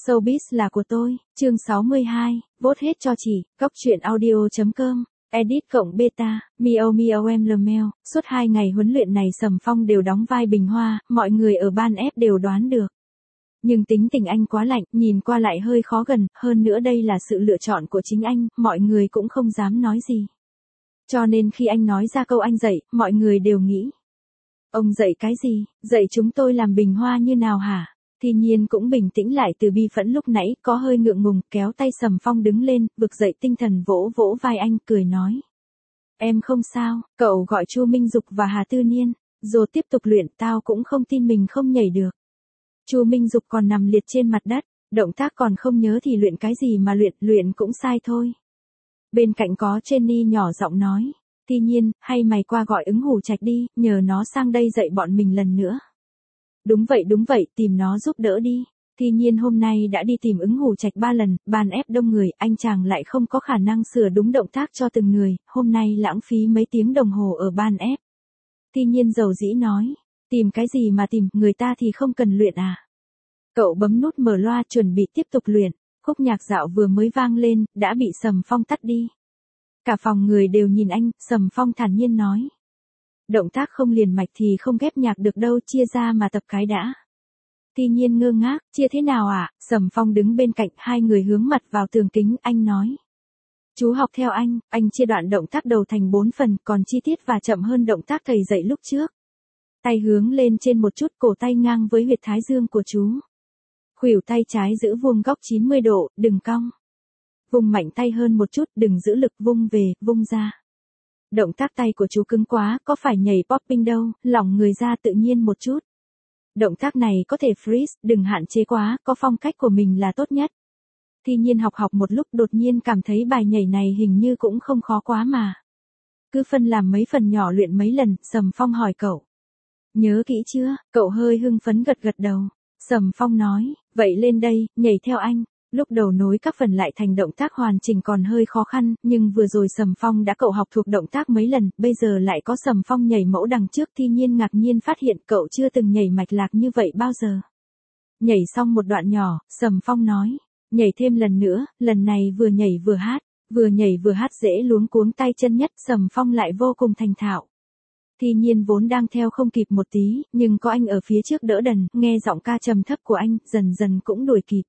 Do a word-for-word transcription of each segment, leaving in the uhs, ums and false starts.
Showbiz là của tôi, chương sáu mươi hai, vote hết cho chị, góc truyện audio chấm com, edit cộng beta, Miao Miao em lờ meo, suốt hai ngày huấn luyện này Sầm Phong đều đóng vai Bình Hoa, mọi người ở ban ép đều đoán được. Nhưng tính tình anh quá lạnh, nhìn qua lại hơi khó gần, hơn nữa đây là sự lựa chọn của chính anh, mọi người cũng không dám nói gì. Cho nên khi anh nói ra câu anh dạy, mọi người đều nghĩ. Ông dạy cái gì, dạy chúng tôi làm Bình Hoa như nào hả? Thi Nhiên cũng bình tĩnh lại từ bi phẫn lúc nãy, có hơi ngượng ngùng, kéo tay Sầm Phong đứng lên, vực dậy tinh thần vỗ vỗ vai anh, cười nói. Em không sao, cậu gọi Chu Minh Dục và Hà Tư Niên, rồi tiếp tục luyện, tao cũng không tin mình không nhảy được. Chu Minh Dục còn nằm liệt trên mặt đất, động tác còn không nhớ thì luyện cái gì mà luyện, luyện cũng sai thôi. Bên cạnh có Jenny nhỏ giọng nói, Thi Nhiên, hay mày qua gọi ứng hủ trạch đi, nhờ nó sang đây dạy bọn mình lần nữa. Đúng vậy đúng vậy, tìm nó giúp đỡ đi. Thi Nhiên hôm nay đã đi tìm ứng hủ trạch ba lần, ban ép đông người, anh chàng lại không có khả năng sửa đúng động tác cho từng người, hôm nay lãng phí mấy tiếng đồng hồ ở ban ép. Thi Nhiên dầu dĩ nói, tìm cái gì mà tìm, người ta thì không cần luyện à. Cậu bấm nút mở loa chuẩn bị tiếp tục luyện, khúc nhạc dạo vừa mới vang lên, đã bị Sầm Phong tắt đi. Cả phòng người đều nhìn anh, Sầm Phong thản nhiên nói. Động tác không liền mạch thì không ghép nhạc được đâu, chia ra mà tập cái đã. Thi Nhiên ngơ ngác, chia thế nào ạ? À? Sầm Phong đứng bên cạnh, hai người hướng mặt vào tường kính, anh nói. Chú học theo anh, anh chia đoạn động tác đầu thành bốn phần, còn chi tiết và chậm hơn động tác thầy dạy lúc trước. Tay hướng lên trên một chút, cổ tay ngang với huyệt thái dương của chú. Khuỷu tay trái giữ vuông góc chín mươi độ, đừng cong. Vùng mạnh tay hơn một chút, đừng giữ lực, vung về, vung ra. Động tác tay của chú cứng quá, có phải nhảy popping đâu, lỏng người ra tự nhiên một chút. Động tác này có thể freeze, đừng hạn chế quá, có phong cách của mình là tốt nhất. Thi Nhiên học học một lúc đột nhiên cảm thấy bài nhảy này hình như cũng không khó quá mà. Cứ phân làm mấy phần nhỏ luyện mấy lần, Sầm Phong hỏi cậu. Nhớ kỹ chưa? Cậu hơi hưng phấn gật gật đầu. Sầm Phong nói, vậy lên đây, nhảy theo anh. Lúc đầu nối các phần lại thành động tác hoàn chỉnh còn hơi khó khăn, nhưng vừa rồi Sầm Phong đã cậu học thuộc động tác mấy lần, bây giờ lại có Sầm Phong nhảy mẫu đằng trước. Thi Nhiên ngạc nhiên phát hiện cậu chưa từng nhảy mạch lạc như vậy bao giờ. Nhảy xong một đoạn nhỏ, Sầm Phong nói, nhảy thêm lần nữa, lần này vừa nhảy vừa hát, vừa nhảy vừa hát dễ luống cuống tay chân nhất, Sầm Phong lại vô cùng thành thạo. Thi Nhiên vốn đang theo không kịp một tí, nhưng có anh ở phía trước đỡ đần, nghe giọng ca trầm thấp của anh, dần dần cũng đuổi kịp.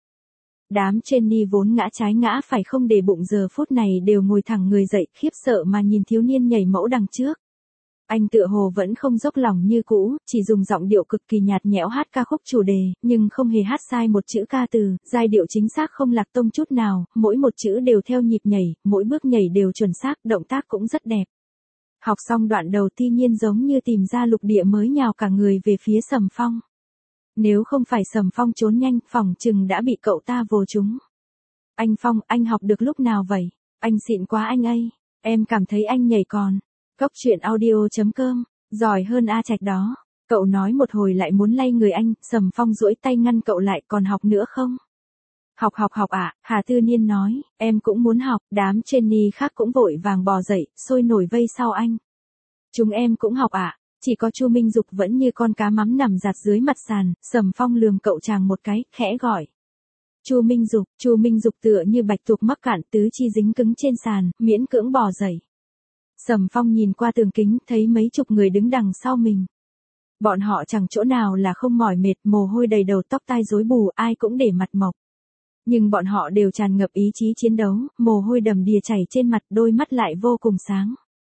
Đám Jenny vốn ngã trái ngã phải không để bụng giờ phút này đều ngồi thẳng người dậy, khiếp sợ mà nhìn thiếu niên nhảy mẫu đằng trước. Anh tựa hồ vẫn không dốc lòng như cũ, chỉ dùng giọng điệu cực kỳ nhạt nhẽo hát ca khúc chủ đề, nhưng không hề hát sai một chữ ca từ, giai điệu chính xác không lạc tông chút nào, mỗi một chữ đều theo nhịp nhảy, mỗi bước nhảy đều chuẩn xác, động tác cũng rất đẹp. Học xong đoạn đầu Thi Nhiên giống như tìm ra lục địa mới nhào cả người về phía Sầm Phong. Nếu không phải Sầm Phong trốn nhanh, phỏng chừng đã bị cậu ta vồ trúng. Anh Phong, anh học được lúc nào vậy? Anh xịn quá anh ơi. Em cảm thấy anh nhảy còn. Góc truyện audio chấm com, giỏi hơn A Trạch đó. Cậu nói một hồi lại muốn lay người anh, Sầm Phong duỗi tay ngăn cậu lại, còn học nữa không? Học học học ạ, à, Hà Tư Niên nói, em cũng muốn học, đám Jenny khác cũng vội vàng bò dậy, sôi nổi vây sau anh. Chúng em cũng học ạ. À. Chỉ có Chu Minh Dục vẫn như con cá mắm nằm giạt dưới mặt sàn, Sầm Phong lườm cậu chàng một cái, khẽ gọi. Chu Minh Dục, Chu Minh Dục tựa như bạch tuộc mắc cạn, tứ chi dính cứng trên sàn, miễn cưỡng bò dậy. Sầm Phong nhìn qua tường kính, thấy mấy chục người đứng đằng sau mình. Bọn họ chẳng chỗ nào là không mỏi mệt, mồ hôi đầy đầu, tóc tai rối bù, ai cũng để mặt mộc. Nhưng bọn họ đều tràn ngập ý chí chiến đấu, mồ hôi đầm đìa chảy trên mặt, đôi mắt lại vô cùng sáng.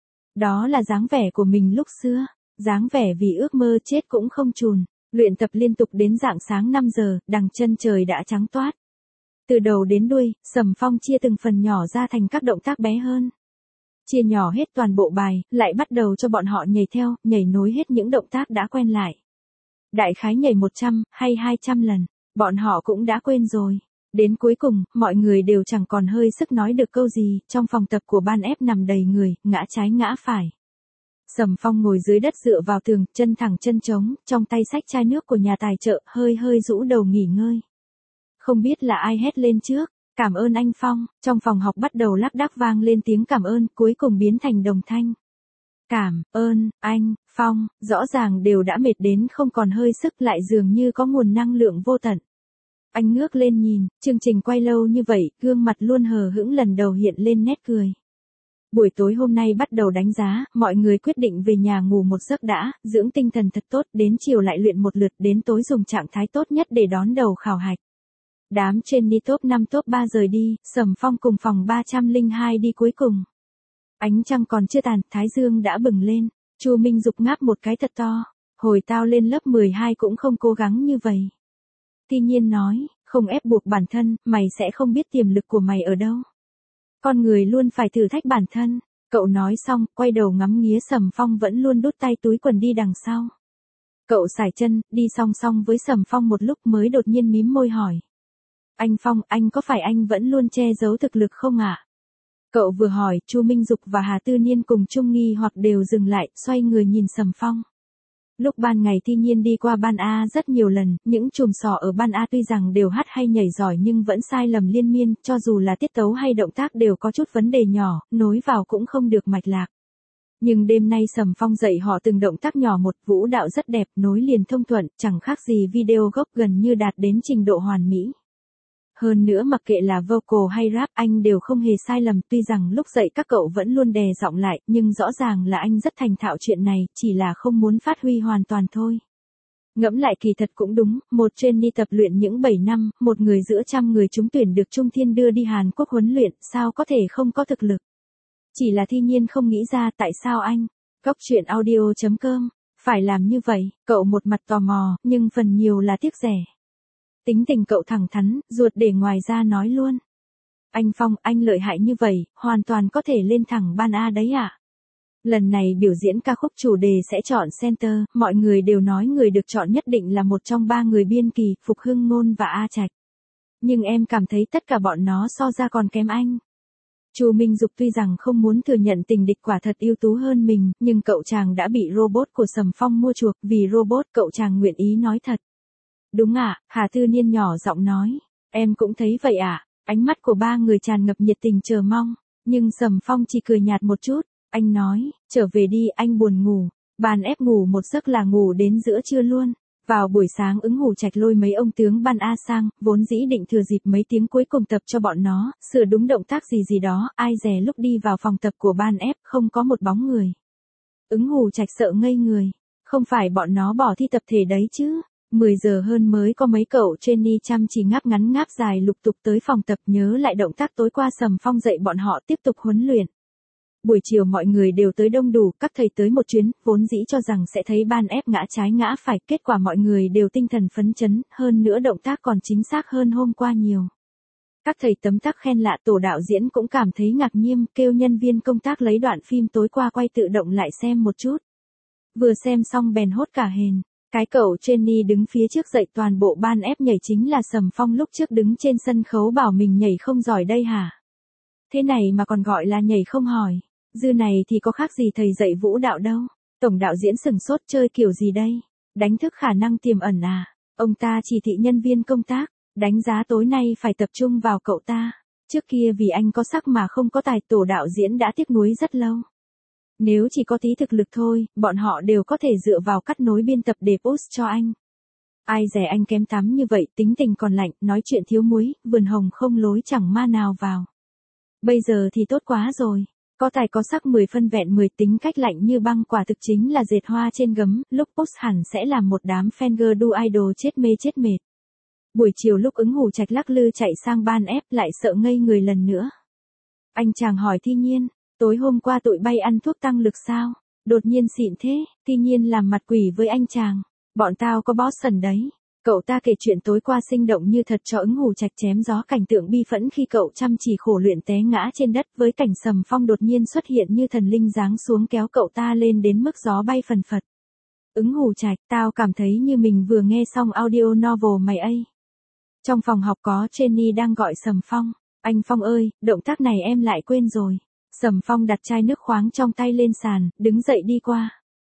Đó là dáng vẻ của mình lúc xưa. Dáng vẻ vì ước mơ chết cũng không chùn, luyện tập liên tục đến rạng sáng năm giờ, đằng chân trời đã trắng toát. Từ đầu đến đuôi, Sầm Phong chia từng phần nhỏ ra thành các động tác bé hơn. Chia nhỏ hết toàn bộ bài, lại bắt đầu cho bọn họ nhảy theo, nhảy nối hết những động tác đã quen lại. Đại khái nhảy một trăm hay hai trăm lần, bọn họ cũng đã quên rồi. Đến cuối cùng, mọi người đều chẳng còn hơi sức nói được câu gì, trong phòng tập của ban ép nằm đầy người, ngã trái ngã phải. Sầm Phong ngồi dưới đất dựa vào tường, chân thẳng chân trống, trong tay xách chai nước của nhà tài trợ, hơi hơi rũ đầu nghỉ ngơi. Không biết là ai hét lên trước, cảm ơn anh Phong, trong phòng học bắt đầu lác đác vang lên tiếng cảm ơn, cuối cùng biến thành đồng thanh. Cảm ơn, anh, Phong, rõ ràng đều đã mệt đến không còn hơi sức lại dường như có nguồn năng lượng vô tận. Anh ngước lên nhìn, chương trình quay lâu như vậy, gương mặt luôn hờ hững lần đầu hiện lên nét cười. Buổi tối hôm nay bắt đầu đánh giá, mọi người quyết định về nhà ngủ một giấc đã, dưỡng tinh thần thật tốt, đến chiều lại luyện một lượt, đến tối dùng trạng thái tốt nhất để đón đầu khảo hạch. Đám trên đi top năm top ba rời đi, Sầm Phong cùng phòng ba không hai đi cuối cùng. Ánh trăng còn chưa tàn, thái dương đã bừng lên, Chu Minh Dục ngáp một cái thật to, hồi tao lên lớp mười hai cũng không cố gắng như vậy. Tuy nhiên nói, không ép buộc bản thân, mày sẽ không biết tiềm lực của mày ở đâu. Con người luôn phải thử thách bản thân, cậu nói xong, quay đầu ngắm nghía Sầm Phong vẫn luôn đút tay túi quần đi đằng sau. Cậu sải chân, đi song song với Sầm Phong một lúc mới đột nhiên mím môi hỏi. Anh Phong, anh có phải anh vẫn luôn che giấu thực lực không ạ? À? Cậu vừa hỏi, Chu Minh Dục và Hà Tư Niên cùng Trung nghi hoặc đều dừng lại, xoay người nhìn Sầm Phong. Lúc ban ngày Thi Nhiên đi qua ban A rất nhiều lần, những chùm sò ở ban A tuy rằng đều hát hay nhảy giỏi nhưng vẫn sai lầm liên miên, cho dù là tiết tấu hay động tác đều có chút vấn đề nhỏ, nối vào cũng không được mạch lạc. Nhưng đêm nay Sầm Phong dạy họ từng động tác nhỏ một, vũ đạo rất đẹp, nối liền thông thuận, chẳng khác gì video gốc, gần như đạt đến trình độ hoàn mỹ. Hơn nữa mặc kệ là vocal hay rap anh đều không hề sai lầm, tuy rằng lúc dạy các cậu vẫn luôn đè giọng lại, nhưng rõ ràng là anh rất thành thạo chuyện này, chỉ là không muốn phát huy hoàn toàn thôi. Ngẫm lại kỳ thật cũng đúng, một trainee tập luyện những bảy năm, một người giữa trăm người trúng tuyển được Trung Thiên đưa đi Hàn Quốc huấn luyện, sao có thể không có thực lực. Chỉ là Thi Nhiên không nghĩ ra tại sao anh, góc truyện audio chấm com, phải làm như vậy, cậu một mặt tò mò, nhưng phần nhiều là tiếc rẻ. Tính tình cậu thẳng thắn, ruột để ngoài ra nói luôn. Anh Phong, anh lợi hại như vậy, hoàn toàn có thể lên thẳng ban A đấy ạ. À? Lần này biểu diễn ca khúc chủ đề sẽ chọn center, mọi người đều nói người được chọn nhất định là một trong ba người biên kỳ, Phục Hưng Ngôn và A Trạch. Nhưng em cảm thấy tất cả bọn nó so ra còn kém anh. Chu Minh Dục tuy rằng không muốn thừa nhận tình địch quả thật ưu tú hơn mình, nhưng cậu chàng đã bị robot của Sầm Phong mua chuộc, vì robot cậu chàng nguyện ý nói thật. Đúng ạ, à, Hà Tư Niên nhỏ giọng nói. Em cũng thấy vậy ạ. À? Ánh mắt của ba người tràn ngập nhiệt tình chờ mong. Nhưng Sầm Phong chỉ cười nhạt một chút. Anh nói, trở về đi, anh buồn ngủ. Ban ép ngủ một giấc là ngủ đến giữa trưa luôn. Vào buổi sáng Ứng Hủ Trạch lôi mấy ông tướng ban A sang, vốn dĩ định thừa dịp mấy tiếng cuối cùng tập cho bọn nó, sửa đúng động tác gì gì đó, ai dè lúc đi vào phòng tập của ban ép không có một bóng người. Ứng Hủ Trạch sợ ngây người. Không phải bọn nó bỏ thi tập thể đấy chứ. mười giờ hơn mới có mấy cậu trainee chăm chỉ ngáp ngắn ngáp dài lục tục tới phòng tập, nhớ lại động tác tối qua Sầm Phong dạy bọn họ tiếp tục huấn luyện. Buổi chiều mọi người đều tới đông đủ, các thầy tới một chuyến, vốn dĩ cho rằng sẽ thấy ban ép ngã trái ngã phải, kết quả mọi người đều tinh thần phấn chấn, hơn nữa động tác còn chính xác hơn hôm qua nhiều. Các thầy tấm tắc khen lạ, tổ đạo diễn cũng cảm thấy ngạc nhiên, kêu nhân viên công tác lấy đoạn phim tối qua quay tự động lại xem một chút. Vừa xem xong bèn hốt cả hền. Cái cậu trainee đứng phía trước dạy toàn bộ ban ép nhảy chính là Sầm Phong lúc trước đứng trên sân khấu bảo mình nhảy không giỏi đây hả? Thế này mà còn gọi là nhảy không hỏi. Dư này thì có khác gì thầy dạy vũ đạo đâu. Tổng đạo diễn sừng sốt, chơi kiểu gì đây? Đánh thức khả năng tiềm ẩn à? Ông ta chỉ thị nhân viên công tác, đánh giá tối nay phải tập trung vào cậu ta. Trước kia vì anh có sắc mà không có tài, tổ đạo diễn đã tiếc nuối rất lâu. Nếu chỉ có tí thực lực thôi, bọn họ đều có thể dựa vào cắt nối biên tập để post cho anh. Ai dè anh kém tắm như vậy, tính tình còn lạnh, nói chuyện thiếu muối, vườn hồng không lối chẳng ma nào vào. Bây giờ thì tốt quá rồi. Có tài có sắc mười phân vẹn mười, tính cách lạnh như băng, quả thực chính là dệt hoa trên gấm, lúc post hẳn sẽ làm một đám fan girl đu idol chết mê chết mệt. Buổi chiều lúc Ứng Hủ Trạch lắc lư chạy sang ban ép lại sợ ngây người lần nữa. Anh chàng hỏi Thi Nhiên, tối hôm qua tụi bay ăn thuốc tăng lực sao? Đột nhiên xịn thế, Thi Nhiên làm mặt quỷ với anh chàng. Bọn tao có boss sần đấy. Cậu ta kể chuyện tối qua sinh động như thật cho Ứng Hủ Trạch chém gió, cảnh tượng bi phẫn khi cậu chăm chỉ khổ luyện té ngã trên đất, với cảnh Sầm Phong đột nhiên xuất hiện như thần linh giáng xuống kéo cậu ta lên đến mức gió bay phần phật. Ứng Hủ Trạch, tao cảm thấy như mình vừa nghe xong audio novel mày ấy. Trong phòng học có trainee đang gọi Sầm Phong. Anh Phong ơi, động tác này em lại quên rồi. Sầm Phong đặt chai nước khoáng trong tay lên sàn, đứng dậy đi qua.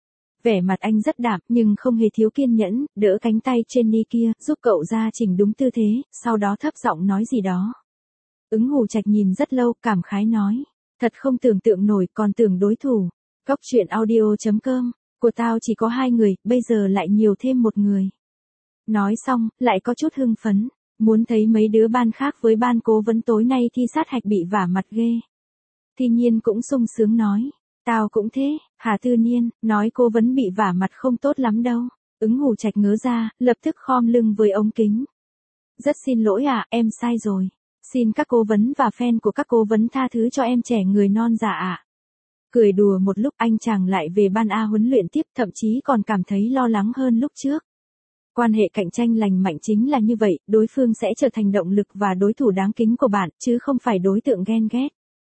Vẻ mặt anh rất đạm nhưng không hề thiếu kiên nhẫn, đỡ cánh tay trainee kia, giúp cậu ra chỉnh đúng tư thế, sau đó thấp giọng nói gì đó. Ứng Hủ Trạch nhìn rất lâu, cảm khái nói. Thật không tưởng tượng nổi, còn tưởng đối thủ. Góc truyện audio chấm com, của tao chỉ có hai người, bây giờ lại nhiều thêm một người. Nói xong, lại có chút hưng phấn. Muốn thấy mấy đứa ban khác với ban cố vấn tối nay thi sát hạch bị vả mặt ghê. Thi Nhiên cũng sung sướng nói. Tao cũng thế, Hà Tư Niên, nói cố vấn bị vả mặt không tốt lắm đâu. Ứng Hủ Trạch ngớ ra, lập tức khom lưng với ống kính. Rất xin lỗi ạ, em sai rồi. Xin các cố vấn và fan của các cố vấn tha thứ cho em trẻ người non dạ ạ. Cười đùa một lúc anh chàng lại về ban A huấn luyện tiếp, thậm chí còn cảm thấy lo lắng hơn lúc trước. Quan hệ cạnh tranh lành mạnh chính là như vậy, đối phương sẽ trở thành động lực và đối thủ đáng kính của bạn, chứ không phải đối tượng ghen ghét.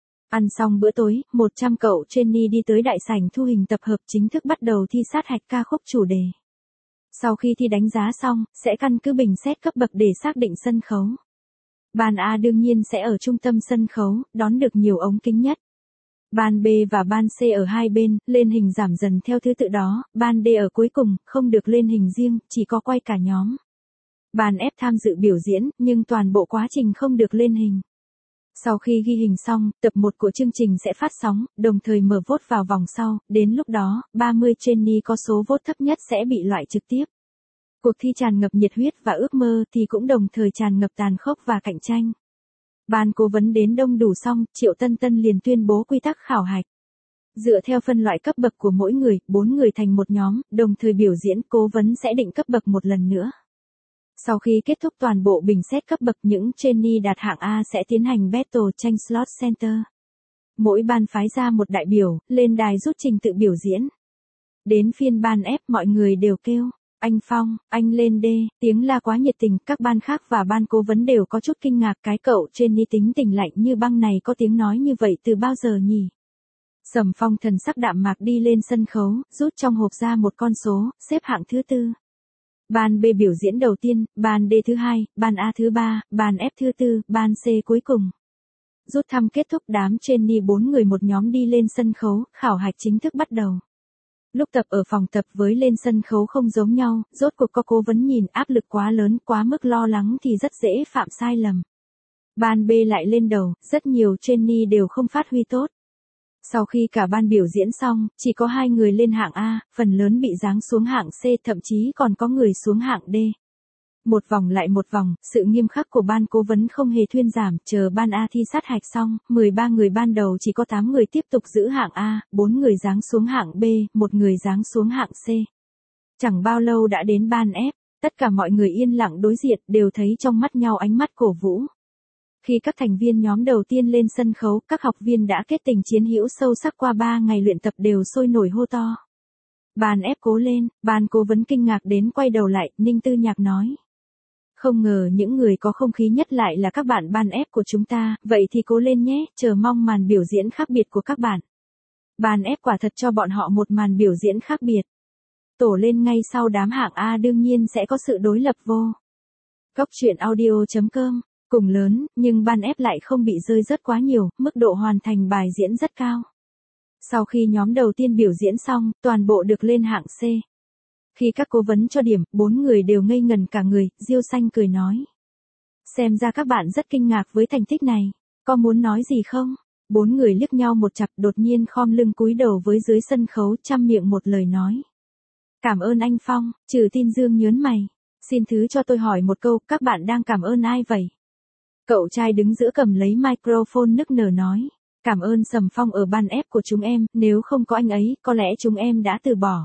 Ăn xong bữa tối, một trăm cậu trainee đi tới đại sảnh thu hình tập hợp chính thức bắt đầu thi sát hạch ca khúc chủ đề. Sau khi thi đánh giá xong, sẽ căn cứ bình xét cấp bậc để xác định sân khấu. Ban A đương nhiên sẽ ở trung tâm sân khấu, đón được nhiều ống kính nhất. Ban B và ban C ở hai bên, lên hình giảm dần theo thứ tự đó, ban D ở cuối cùng, không được lên hình riêng, chỉ có quay cả nhóm. Ban F tham dự biểu diễn, nhưng toàn bộ quá trình không được lên hình. Sau khi ghi hình xong, tập một của chương trình sẽ phát sóng, đồng thời mở vote vào vòng sau, đến lúc đó, ba mươi trainee có số vote thấp nhất sẽ bị loại trực tiếp. Cuộc thi tràn ngập nhiệt huyết và ước mơ thì cũng đồng thời tràn ngập tàn khốc và cạnh tranh. Ban cố vấn đến đông đủ xong, Triệu Tân Tân liền tuyên bố quy tắc khảo hạch. Dựa theo phân loại cấp bậc của mỗi người, bốn người thành một nhóm, đồng thời biểu diễn, cố vấn sẽ định cấp bậc một lần nữa. Sau khi kết thúc toàn bộ bình xét cấp bậc, những trainee đạt hạng A sẽ tiến hành battle tranh slot center. Mỗi ban phái ra một đại biểu, lên đài rút trình tự biểu diễn. Đến phiên ban F mọi người đều kêu, anh Phong, anh lên đê, tiếng la quá nhiệt tình, các ban khác và ban cố vấn đều có chút kinh ngạc, cái cậu trainee tính tình lạnh như băng này có tiếng nói như vậy từ bao giờ nhỉ? Sầm Phong thần sắc đạm mạc đi lên sân khấu, rút trong hộp ra một con số, xếp hạng thứ tư. Ban B biểu diễn đầu tiên, ban D thứ hai, ban A thứ ba, ban F thứ tư, ban C cuối cùng. Rút thăm kết thúc, đám trainee bốn người một nhóm đi lên sân khấu, khảo hạch chính thức bắt đầu. Lúc tập ở phòng tập với lên sân khấu không giống nhau, rốt cuộc có cố vấn nhìn áp lực quá lớn, quá mức lo lắng thì rất dễ phạm sai lầm. Ban B lại lên đầu, rất nhiều trainee đều không phát huy tốt. Sau khi cả ban biểu diễn xong, chỉ có hai người lên hạng A, phần lớn bị giáng xuống hạng C, thậm chí còn có người xuống hạng D. Một vòng lại một vòng, sự nghiêm khắc của ban cố vấn không hề thuyên giảm, chờ ban A thi sát hạch xong, mười ba người ban đầu chỉ có tám người tiếp tục giữ hạng A, bốn người giáng xuống hạng B, một người giáng xuống hạng C. Chẳng bao lâu đã đến ban F, tất cả mọi người yên lặng đối diện, đều thấy trong mắt nhau ánh mắt cổ vũ. Khi các thành viên nhóm đầu tiên lên sân khấu, các học viên đã kết tình chiến hữu sâu sắc qua ba ngày luyện tập đều sôi nổi hô to. Ban F cố lên, ban cố vấn kinh ngạc đến quay đầu lại, Ninh Tư Nhạc nói. Không ngờ những người có không khí nhất lại là các bạn ban F của chúng ta, vậy thì cố lên nhé, chờ mong màn biểu diễn khác biệt của các bạn. Ban F quả thật cho bọn họ một màn biểu diễn khác biệt. Tổ lên ngay sau đám hạng A đương nhiên sẽ có sự đối lập vô. Góc truyện audio chấm com, cùng lớn, nhưng ban F lại không bị rơi rớt quá nhiều, mức độ hoàn thành bài diễn rất cao. Sau khi nhóm đầu tiên biểu diễn xong, toàn bộ được lên hạng C. Khi các cố vấn cho điểm, bốn người đều ngây ngần cả người, Diêu Xanh cười nói. Xem ra các bạn rất kinh ngạc với thành tích này, có muốn nói gì không? Bốn người liếc nhau một chặp, đột nhiên khom lưng cúi đầu với dưới sân khấu, chăm miệng một lời nói. Cảm ơn anh Phong, Trừ Tin Dương nhớn mày. Xin thứ cho tôi hỏi một câu, các bạn đang cảm ơn ai vậy? Cậu trai đứng giữa cầm lấy microphone nức nở nói. Cảm ơn Sầm Phong ở ban F của chúng em, nếu không có anh ấy, có lẽ chúng em đã từ bỏ.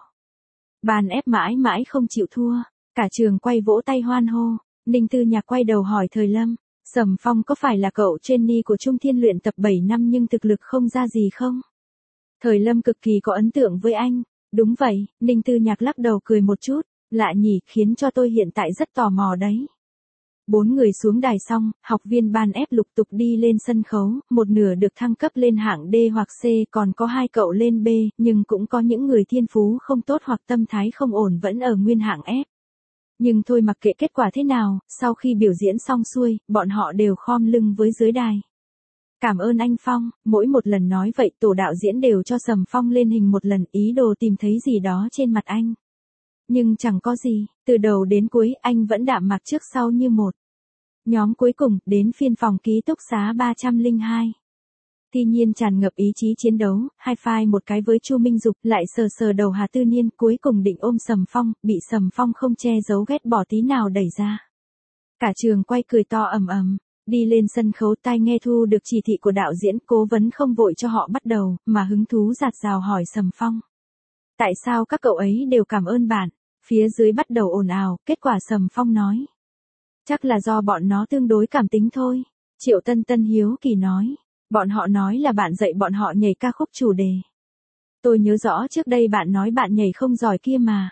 Ban F mãi mãi không chịu thua, cả trường quay vỗ tay hoan hô. Ninh Tư Nhạc quay đầu hỏi Thời Lâm, Sầm Phong có phải là cậu trainee của Trung Thiên luyện tập bảy năm nhưng thực lực không ra gì không? Thời Lâm cực kỳ có ấn tượng với anh. Đúng vậy, Ninh Tư Nhạc lắc đầu cười một chút, lạ nhỉ, khiến cho tôi hiện tại rất tò mò đấy. Bốn người xuống đài xong, học viên ban F lục tục đi lên sân khấu, một nửa được thăng cấp lên hạng D hoặc C, còn có hai cậu lên B, nhưng cũng có những người thiên phú không tốt hoặc tâm thái không ổn vẫn ở nguyên hạng F. Nhưng thôi mặc kệ kết quả thế nào, sau khi biểu diễn xong xuôi, bọn họ đều khom lưng với dưới đài. Cảm ơn anh Phong, mỗi một lần nói vậy tổ đạo diễn đều cho Sầm Phong lên hình một lần, ý đồ tìm thấy gì đó trên mặt anh. Nhưng chẳng có gì, từ đầu đến cuối anh vẫn đạm mạc trước sau như một. Nhóm cuối cùng, đến phiên phòng ký túc xá ba không hai. Thi Nhiên tràn ngập ý chí chiến đấu, high five một cái với Chu Minh Dục, lại sờ sờ đầu Hà Tư Niên, cuối cùng định ôm Sầm Phong, bị Sầm Phong không che giấu ghét bỏ tí nào đẩy ra. Cả trường quay cười to ầm ầm. Đi lên sân khấu tai nghe thu được chỉ thị của đạo diễn, cố vấn không vội cho họ bắt đầu, mà hứng thú dạt dào hỏi Sầm Phong. Tại sao các cậu ấy đều cảm ơn bạn? Phía dưới bắt đầu ồn ào, kết quả Sầm Phong nói. Chắc là do bọn nó tương đối cảm tính thôi. Triệu Tân Tân hiếu kỳ nói. Bọn họ nói là bạn dạy bọn họ nhảy ca khúc chủ đề. Tôi nhớ rõ trước đây bạn nói bạn nhảy không giỏi kia mà.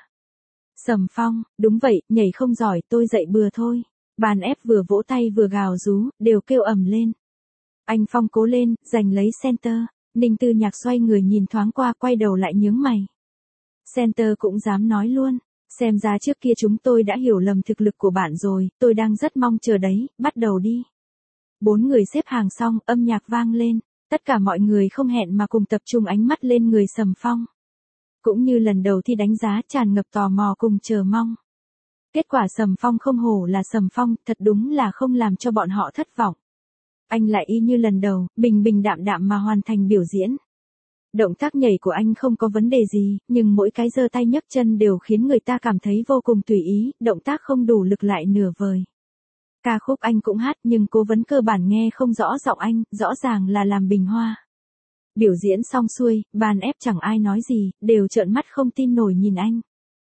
Sầm Phong, đúng vậy, nhảy không giỏi, tôi dạy bừa thôi. Ban ép vừa vỗ tay vừa gào rú, đều kêu ầm lên. Anh Phong cố lên, giành lấy center. Ninh Tư Nhạc xoay người nhìn thoáng qua, quay đầu lại nhướng mày. Center cũng dám nói luôn. Xem ra trước kia chúng tôi đã hiểu lầm thực lực của bạn rồi, tôi đang rất mong chờ đấy, bắt đầu đi. Bốn người xếp hàng xong, âm nhạc vang lên. Tất cả mọi người không hẹn mà cùng tập trung ánh mắt lên người Sầm Phong. Cũng như lần đầu thi đánh giá, tràn ngập tò mò cùng chờ mong. Kết quả Sầm Phong không hổ là Sầm Phong, thật đúng là không làm cho bọn họ thất vọng. Anh lại y như lần đầu, bình bình đạm đạm mà hoàn thành biểu diễn. Động tác nhảy của anh không có vấn đề gì, nhưng mỗi cái giơ tay nhấc chân đều khiến người ta cảm thấy vô cùng tùy ý, động tác không đủ lực lại nửa vời. Ca khúc anh cũng hát nhưng cố vấn cơ bản nghe không rõ giọng anh, rõ ràng là làm bình hoa. Biểu diễn xong xuôi, ban ép chẳng ai nói gì, đều trợn mắt không tin nổi nhìn anh.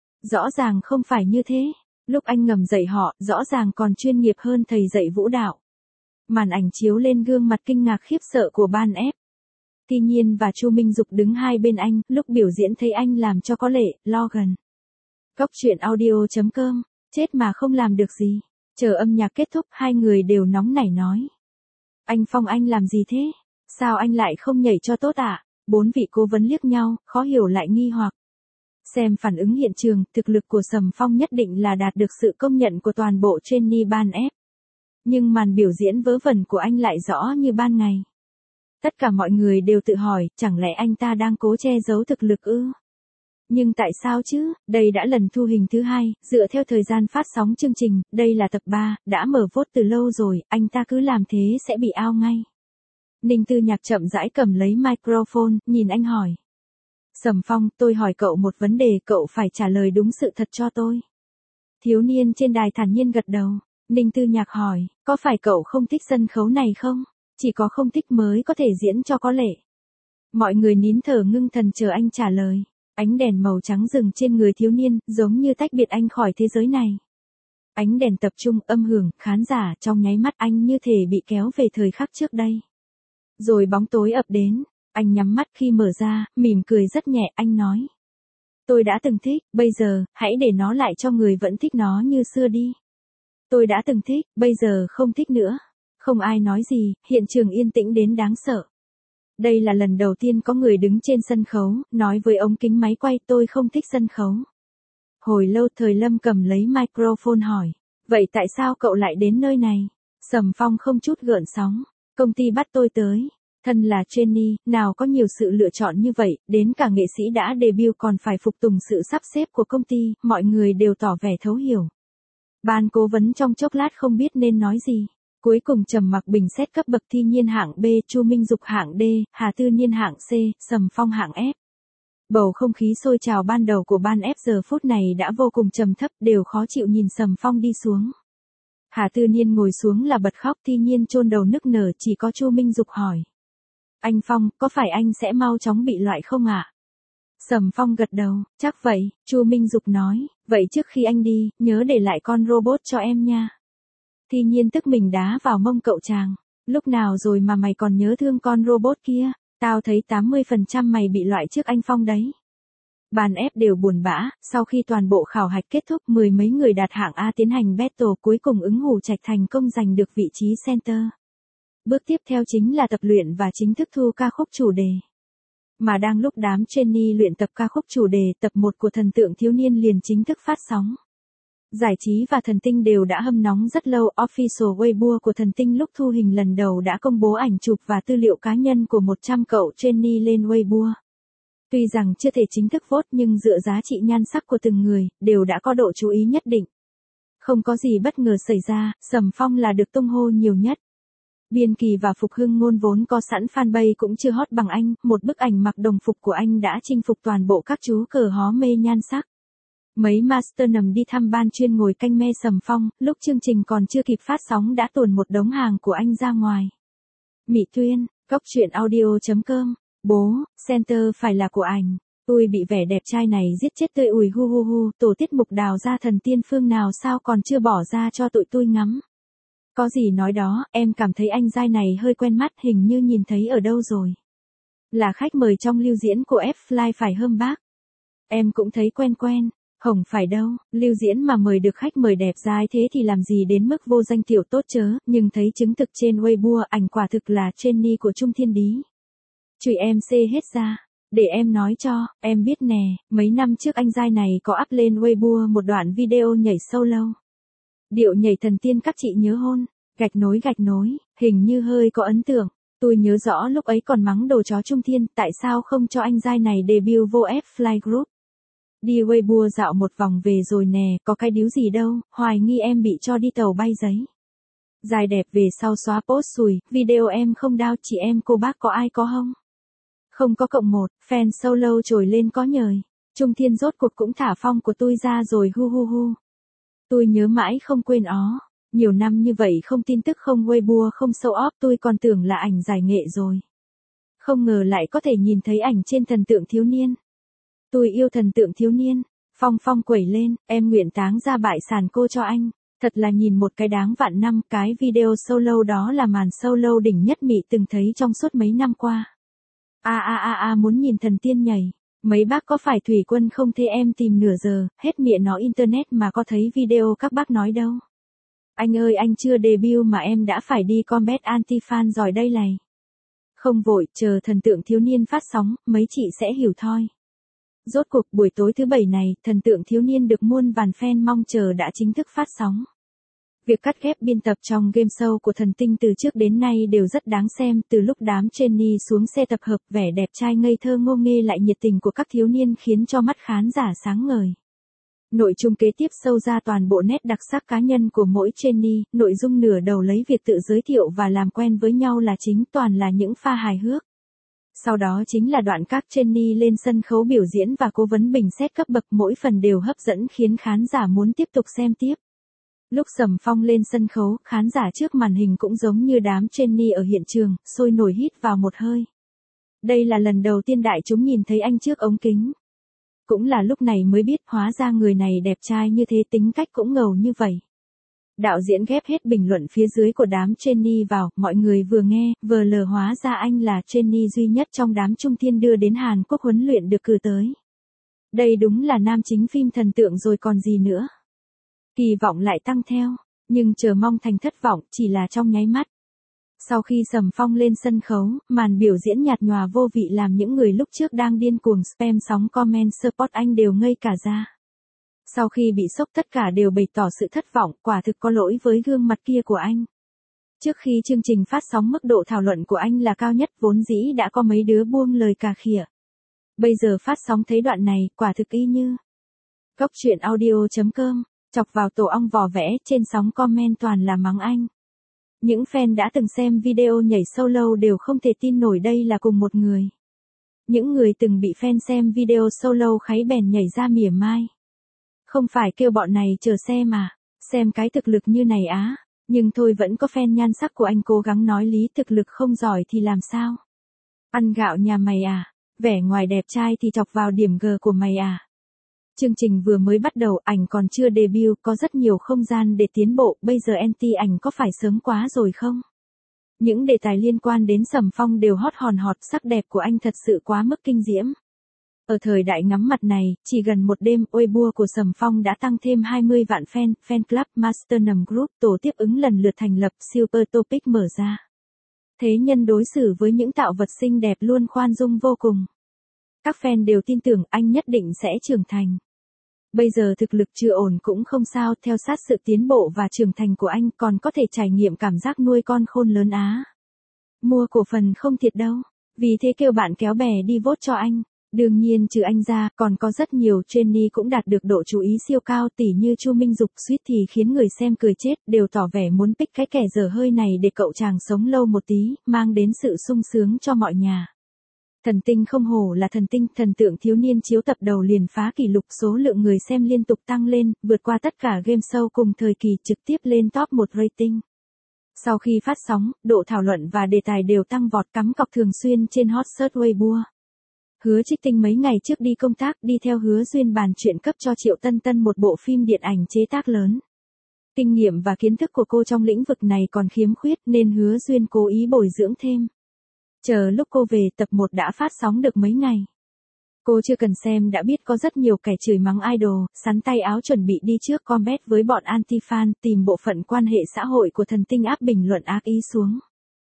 Rõ ràng không phải như thế, lúc anh ngầm dạy họ, rõ ràng còn chuyên nghiệp hơn thầy dạy vũ đạo. Màn ảnh chiếu lên gương mặt kinh ngạc khiếp sợ của ban ép. Thi Nhiên và Chu Minh Dục đứng hai bên anh, lúc biểu diễn thấy anh làm cho có lệ, lo gần. Góc truyện audio chấm com, chết mà không làm được gì. Chờ âm nhạc kết thúc, hai người đều nóng nảy nói. Anh Phong anh làm gì thế? Sao anh lại không nhảy cho tốt ạ? À? Bốn vị cố vấn liếc nhau, khó hiểu lại nghi hoặc. Xem phản ứng hiện trường, thực lực của Sầm Phong nhất định là đạt được sự công nhận của toàn bộ trainee ban ép. Nhưng màn biểu diễn vớ vẩn của anh lại rõ như ban ngày. Tất cả mọi người đều tự hỏi, chẳng lẽ anh ta đang cố che giấu thực lực ư? Nhưng tại sao chứ, đây đã lần thu hình thứ hai, dựa theo thời gian phát sóng chương trình, đây là tập ba, đã mở vote từ lâu rồi, anh ta cứ làm thế sẽ bị out ngay. Ninh Tư Nhạc chậm rãi cầm lấy microphone, nhìn anh hỏi. Sầm Phong, tôi hỏi cậu một vấn đề, cậu phải trả lời đúng sự thật cho tôi. Thiếu niên trên đài thản nhiên gật đầu. Ninh Tư Nhạc hỏi, có phải cậu không thích sân khấu này không? Chỉ có không thích mới có thể diễn cho có lệ. Mọi người nín thở ngưng thần chờ anh trả lời. Ánh đèn màu trắng rừng trên người thiếu niên, giống như tách biệt anh khỏi thế giới này. Ánh đèn tập trung, âm hưởng, khán giả, trong nháy mắt anh như thể bị kéo về thời khắc trước đây. Rồi bóng tối ập đến, anh nhắm mắt khi mở ra, mỉm cười rất nhẹ, anh nói. Tôi đã từng thích, bây giờ, hãy để nó lại cho người vẫn thích nó như xưa đi. Tôi đã từng thích, bây giờ không thích nữa. Không ai nói gì, hiện trường yên tĩnh đến đáng sợ. Đây là lần đầu tiên có người đứng trên sân khấu, nói với ống kính máy quay tôi không thích sân khấu. Hồi lâu Thời Lâm cầm lấy microphone hỏi, vậy tại sao cậu lại đến nơi này? Sầm Phong không chút gợn sóng, công ty bắt tôi tới. Thân là trainee, nào có nhiều sự lựa chọn như vậy, đến cả nghệ sĩ đã debut còn phải phục tùng sự sắp xếp của công ty, mọi người đều tỏ vẻ thấu hiểu. Ban cố vấn trong chốc lát không biết nên nói gì. Cuối cùng trầm mặc bình xét cấp bậc Thi Nhiên hạng B, Chu Minh Dục hạng D, Hà Tư Nhiên hạng C, Sầm Phong hạng F. Bầu không khí sôi trào ban đầu của ban F giờ phút này đã vô cùng trầm thấp, đều khó chịu nhìn Sầm Phong đi xuống. Hà Tư Nhiên ngồi xuống là bật khóc, Thi Nhiên chôn đầu nức nở, chỉ có Chu Minh Dục hỏi. Anh Phong, có phải anh sẽ mau chóng bị loại không ạ? À? Sầm Phong gật đầu, chắc vậy, Chu Minh Dục nói, vậy trước khi anh đi, nhớ để lại con robot cho em nha. Thi Nhiên tức mình đá vào mông cậu chàng, lúc nào rồi mà mày còn nhớ thương con robot kia, tao thấy tám mươi phần trăm mày bị loại trước anh Phong đấy. Ban ép đều buồn bã, sau khi toàn bộ khảo hạch kết thúc mười mấy người đạt hạng A tiến hành battle cuối cùng ứng hủ trạch thành công giành được vị trí center. Bước tiếp theo chính là tập luyện và chính thức thu ca khúc chủ đề. Mà đang lúc đám trainee luyện tập ca khúc chủ đề, tập một của Thần tượng thiếu niên liền chính thức phát sóng. Giải trí và Thần Tinh đều đã hâm nóng rất lâu, official Weibo của Thần Tinh lúc thu hình lần đầu đã công bố ảnh chụp và tư liệu cá nhân của một trăm cậu trainee lên Weibo. Tuy rằng chưa thể chính thức vote nhưng dựa giá trị nhan sắc của từng người, đều đã có độ chú ý nhất định. Không có gì bất ngờ xảy ra, Sầm Phong là được tung hô nhiều nhất. Biên Kỳ và Phục Hưng Ngôn vốn có sẵn fanpage cũng chưa hot bằng anh, một bức ảnh mặc đồng phục của anh đã chinh phục toàn bộ các chú cờ hó mê nhan sắc. Mấy master nầm đi thăm ban chuyên ngồi canh me Sầm Phong, lúc chương trình còn chưa kịp phát sóng đã tuồn một đống hàng của anh ra ngoài. Mỹ Tuyên, Cốc truyện audio.com, bố, center phải là của ảnh. Tôi bị vẻ đẹp trai này giết chết tươi ùi hu hu hu, tổ tiết mục đào ra thần tiên phương nào sao còn chưa bỏ ra cho tụi tôi ngắm. Có gì nói đó, em cảm thấy anh giai này hơi quen mắt, hình như nhìn thấy ở đâu rồi. Là khách mời trong lưu diễn của F-Fly phải hâm bác. Em cũng thấy quen quen, không phải đâu, lưu diễn mà mời được khách mời đẹp giai thế thì làm gì đến mức vô danh tiểu tốt chớ, nhưng thấy chứng thực trên Weibo ảnh quả thực là Jennie của Trung Thiên Đí. Chửi em xê hết ra. Để em nói cho, em biết nè, mấy năm trước anh giai này có up lên Weibo một đoạn video nhảy solo. Điệu nhảy thần tiên các chị nhớ hôn, gạch nối gạch nối, hình như hơi có ấn tượng. Tôi nhớ rõ lúc ấy còn mắng đồ chó Trung Thiên, tại sao không cho anh giai này debut vô F-Fly Group. Đi Weibo dạo một vòng về rồi nè, có cái điếu gì đâu, hoài nghi em bị cho đi tàu bay giấy. Dài đẹp về sau xóa post xùi, video em không đao, chị em cô bác có ai có không? Không có cộng một, fan solo trồi lên có nhời. Trung Thiên rốt cuộc cũng thả phong của tôi ra rồi hu hu hu. Tôi nhớ mãi không quên ó. Nhiều năm như vậy không tin tức không Weibo không show off tôi còn tưởng là ảnh giải nghệ rồi. Không ngờ lại có thể nhìn thấy ảnh trên thần tượng thiếu niên. Tôi yêu thần tượng thiếu niên. Phong phong quẩy lên, em nguyện táng ra bại sản cô cho anh. Thật là nhìn một cái đáng vạn năm, cái video solo đó là màn solo đỉnh nhất Mỹ từng thấy trong suốt mấy năm qua. A a a a muốn nhìn thần tiên nhảy. Mấy bác có phải thủy quân không thế em tìm nửa giờ, hết miệng nó internet mà có thấy video các bác nói đâu. Anh ơi anh chưa debut mà em đã phải đi combat anti-fan rồi đây này. Không vội, chờ thần tượng thiếu niên phát sóng, mấy chị sẽ hiểu thôi. Rốt cuộc buổi tối thứ bảy này, thần tượng thiếu niên được muôn vàn fan mong chờ đã chính thức phát sóng. Việc cắt ghép biên tập trong game show của thần tinh từ trước đến nay đều rất đáng xem, từ lúc đám Jennie xuống xe tập hợp, vẻ đẹp trai ngây thơ ngô nghê lại nhiệt tình của các thiếu niên khiến cho mắt khán giả sáng ngời. Nội dung kế tiếp sâu ra toàn bộ nét đặc sắc cá nhân của mỗi Jennie, nội dung nửa đầu lấy việc tự giới thiệu và làm quen với nhau là chính, toàn là những pha hài hước. Sau đó chính là đoạn các Jennie lên sân khấu biểu diễn và cố vấn bình xét cấp bậc, mỗi phần đều hấp dẫn khiến khán giả muốn tiếp tục xem tiếp. Lúc Sầm Phong lên sân khấu, khán giả trước màn hình cũng giống như đám Jennie ở hiện trường, sôi nổi hít vào một hơi. Đây là lần đầu tiên đại chúng nhìn thấy anh trước ống kính. Cũng là lúc này mới biết hóa ra người này đẹp trai như thế, tính cách cũng ngầu như vậy. Đạo diễn ghép hết bình luận phía dưới của đám Jennie vào, mọi người vừa nghe, vừa lờ hóa ra anh là Jennie duy nhất trong đám Trung Thiên đưa đến Hàn Quốc huấn luyện được cử tới. Đây đúng là nam chính phim thần tượng rồi còn gì nữa. Kỳ vọng lại tăng theo, nhưng chờ mong thành thất vọng chỉ là trong nháy mắt. Sau khi Sầm Phong lên sân khấu, màn biểu diễn nhạt nhòa vô vị làm những người lúc trước đang điên cuồng spam sóng comment support anh đều ngây cả ra. Sau khi bị sốc tất cả đều bày tỏ sự thất vọng, quả thực có lỗi với gương mặt kia của anh. Trước khi chương trình phát sóng mức độ thảo luận của anh là cao nhất, vốn dĩ đã có mấy đứa buông lời cà khịa. Bây giờ phát sóng thấy đoạn này, quả thực y như. Cốc truyện audio.com, chọc vào tổ ong vò vẽ, trên sóng comment toàn là mắng anh. Những fan đã từng xem video nhảy solo đều không thể tin nổi đây là cùng một người. Những người từng bị fan xem video solo kháy bèn nhảy ra mỉa mai. Không phải kêu bọn này chờ xem mà, xem cái thực lực như này á, nhưng thôi vẫn có fan nhan sắc của anh cố gắng nói lý, thực lực không giỏi thì làm sao? Ăn gạo nhà mày à, vẻ ngoài đẹp trai thì chọc vào điểm G của mày à. Chương trình vừa mới bắt đầu, ảnh còn chưa debut, có rất nhiều không gian để tiến bộ, bây giờ anti ảnh có phải sớm quá rồi không? Những đề tài liên quan đến Sầm Phong đều hot hòn hot, sắc đẹp của anh thật sự quá mức kinh diễm. Ở thời đại ngắm mặt này, chỉ gần một đêm, Weibo của Sầm Phong đã tăng thêm hai mươi vạn fan, fan club Master Nầm Group, tổ tiếp ứng lần lượt thành lập, Super Topic mở ra. Thế nhân đối xử với những tạo vật xinh đẹp luôn khoan dung vô cùng. Các fan đều tin tưởng anh nhất định sẽ trưởng thành. Bây giờ thực lực chưa ổn cũng không sao, theo sát sự tiến bộ và trưởng thành của anh còn có thể trải nghiệm cảm giác nuôi con khôn lớn á. Mua cổ phần không thiệt đâu, vì thế kêu bạn kéo bè đi vote cho anh. Đương nhiên trừ anh ra, còn có rất nhiều Jennie cũng đạt được độ chú ý siêu cao, tỉ như Chu Minh Dục suýt thì khiến người xem cười chết, đều tỏ vẻ muốn pick cái kẻ dở hơi này để cậu chàng sống lâu một tí, mang đến sự sung sướng cho mọi nhà. Thần tinh không hổ là thần tinh, thần tượng thiếu niên chiếu tập đầu liền phá kỷ lục, số lượng người xem liên tục tăng lên, vượt qua tất cả game show cùng thời kỳ, trực tiếp lên top một rating. Sau khi phát sóng, độ thảo luận và đề tài đều tăng vọt, cắm cọc thường xuyên trên hot search Weibo. Hứa Trích Tinh mấy ngày trước đi công tác, đi theo Hứa Duyên bàn chuyện cấp cho Triệu Tân Tân một bộ phim điện ảnh chế tác lớn. Kinh nghiệm và kiến thức của cô trong lĩnh vực này còn khiếm khuyết nên Hứa Duyên cố ý bồi dưỡng thêm. Chờ lúc cô về, tập một đã phát sóng được mấy ngày. Cô chưa cần xem đã biết có rất nhiều kẻ chửi mắng idol, sắn tay áo chuẩn bị đi trước combat với bọn anti-fan, tìm bộ phận quan hệ xã hội của thần tinh áp bình luận ác ý xuống.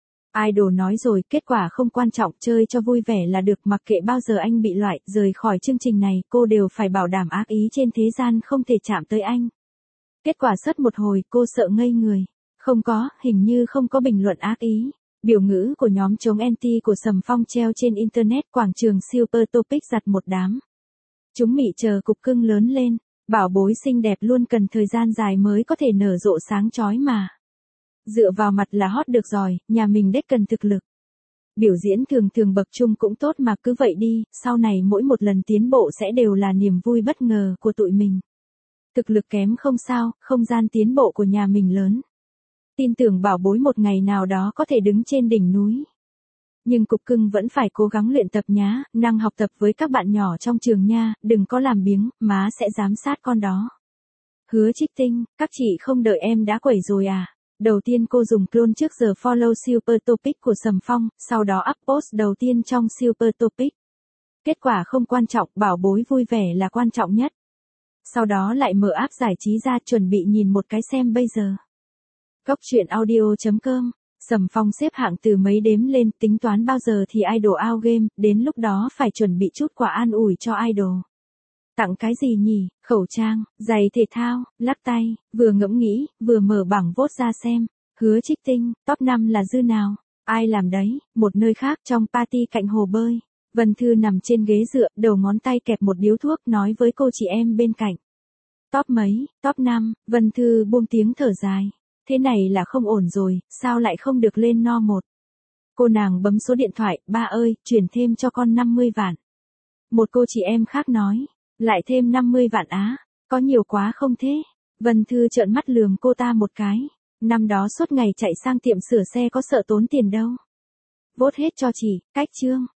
Idol nói rồi, kết quả không quan trọng, chơi cho vui vẻ là được, mặc kệ bao giờ anh bị loại, rời khỏi chương trình này, cô đều phải bảo đảm ác ý trên thế gian không thể chạm tới anh. Kết quả sất một hồi, cô sợ ngây người. Không có, hình như không có bình luận ác ý. Biểu ngữ của nhóm chống anti của Sầm Phong treo trên Internet, quảng trường Super Topic giặt một đám. Chúng mị chờ cục cưng lớn lên, bảo bối xinh đẹp luôn cần thời gian dài mới có thể nở rộ sáng chói mà. Dựa vào mặt là hot được rồi, nhà mình đếch cần thực lực. Biểu diễn thường thường bậc trung cũng tốt mà, cứ vậy đi, sau này mỗi một lần tiến bộ sẽ đều là niềm vui bất ngờ của tụi mình. Thực lực kém không sao, không gian tiến bộ của nhà mình lớn. Tin tưởng bảo bối một ngày nào đó có thể đứng trên đỉnh núi. Nhưng cục cưng vẫn phải cố gắng luyện tập nhá, năng học tập với các bạn nhỏ trong trường nha, đừng có làm biếng, má sẽ giám sát con đó. Hứa Trích Tinh, các chị không đợi em đã quẩy rồi à? Đầu tiên cô dùng clone trước giờ follow Super Topic của Sầm Phong, sau đó up post đầu tiên trong Super Topic. Kết quả không quan trọng, bảo bối vui vẻ là quan trọng nhất. Sau đó lại mở app giải trí ra, chuẩn bị nhìn một cái xem bây giờ. Góc truyện audio chấm com, Sầm Phong xếp hạng từ mấy đếm lên, tính toán bao giờ thì idol out game, đến lúc đó phải chuẩn bị chút quà an ủi cho idol. Tặng cái gì nhỉ? Khẩu trang, giày thể thao, lắc tay, vừa ngẫm nghĩ, vừa mở bảng vote ra xem. Hứa Trích Tinh, top năm là dư nào? Ai làm đấy? Một nơi khác trong party cạnh hồ bơi. Vân Thư nằm trên ghế dựa, đầu ngón tay kẹp một điếu thuốc, nói với cô chị em bên cạnh. Top mấy? Top năm, Vân Thư buông tiếng thở dài. Thế này là không ổn rồi, sao lại không được lên no một? Cô nàng bấm số điện thoại, ba ơi, chuyển thêm cho con năm mươi vạn. Một cô chị em khác nói, lại thêm năm mươi vạn á, có nhiều quá không thế? Vân Thư trợn mắt lườm cô ta một cái, năm đó suốt ngày chạy sang tiệm sửa xe có sợ tốn tiền đâu. Vote hết cho chị, cách chương.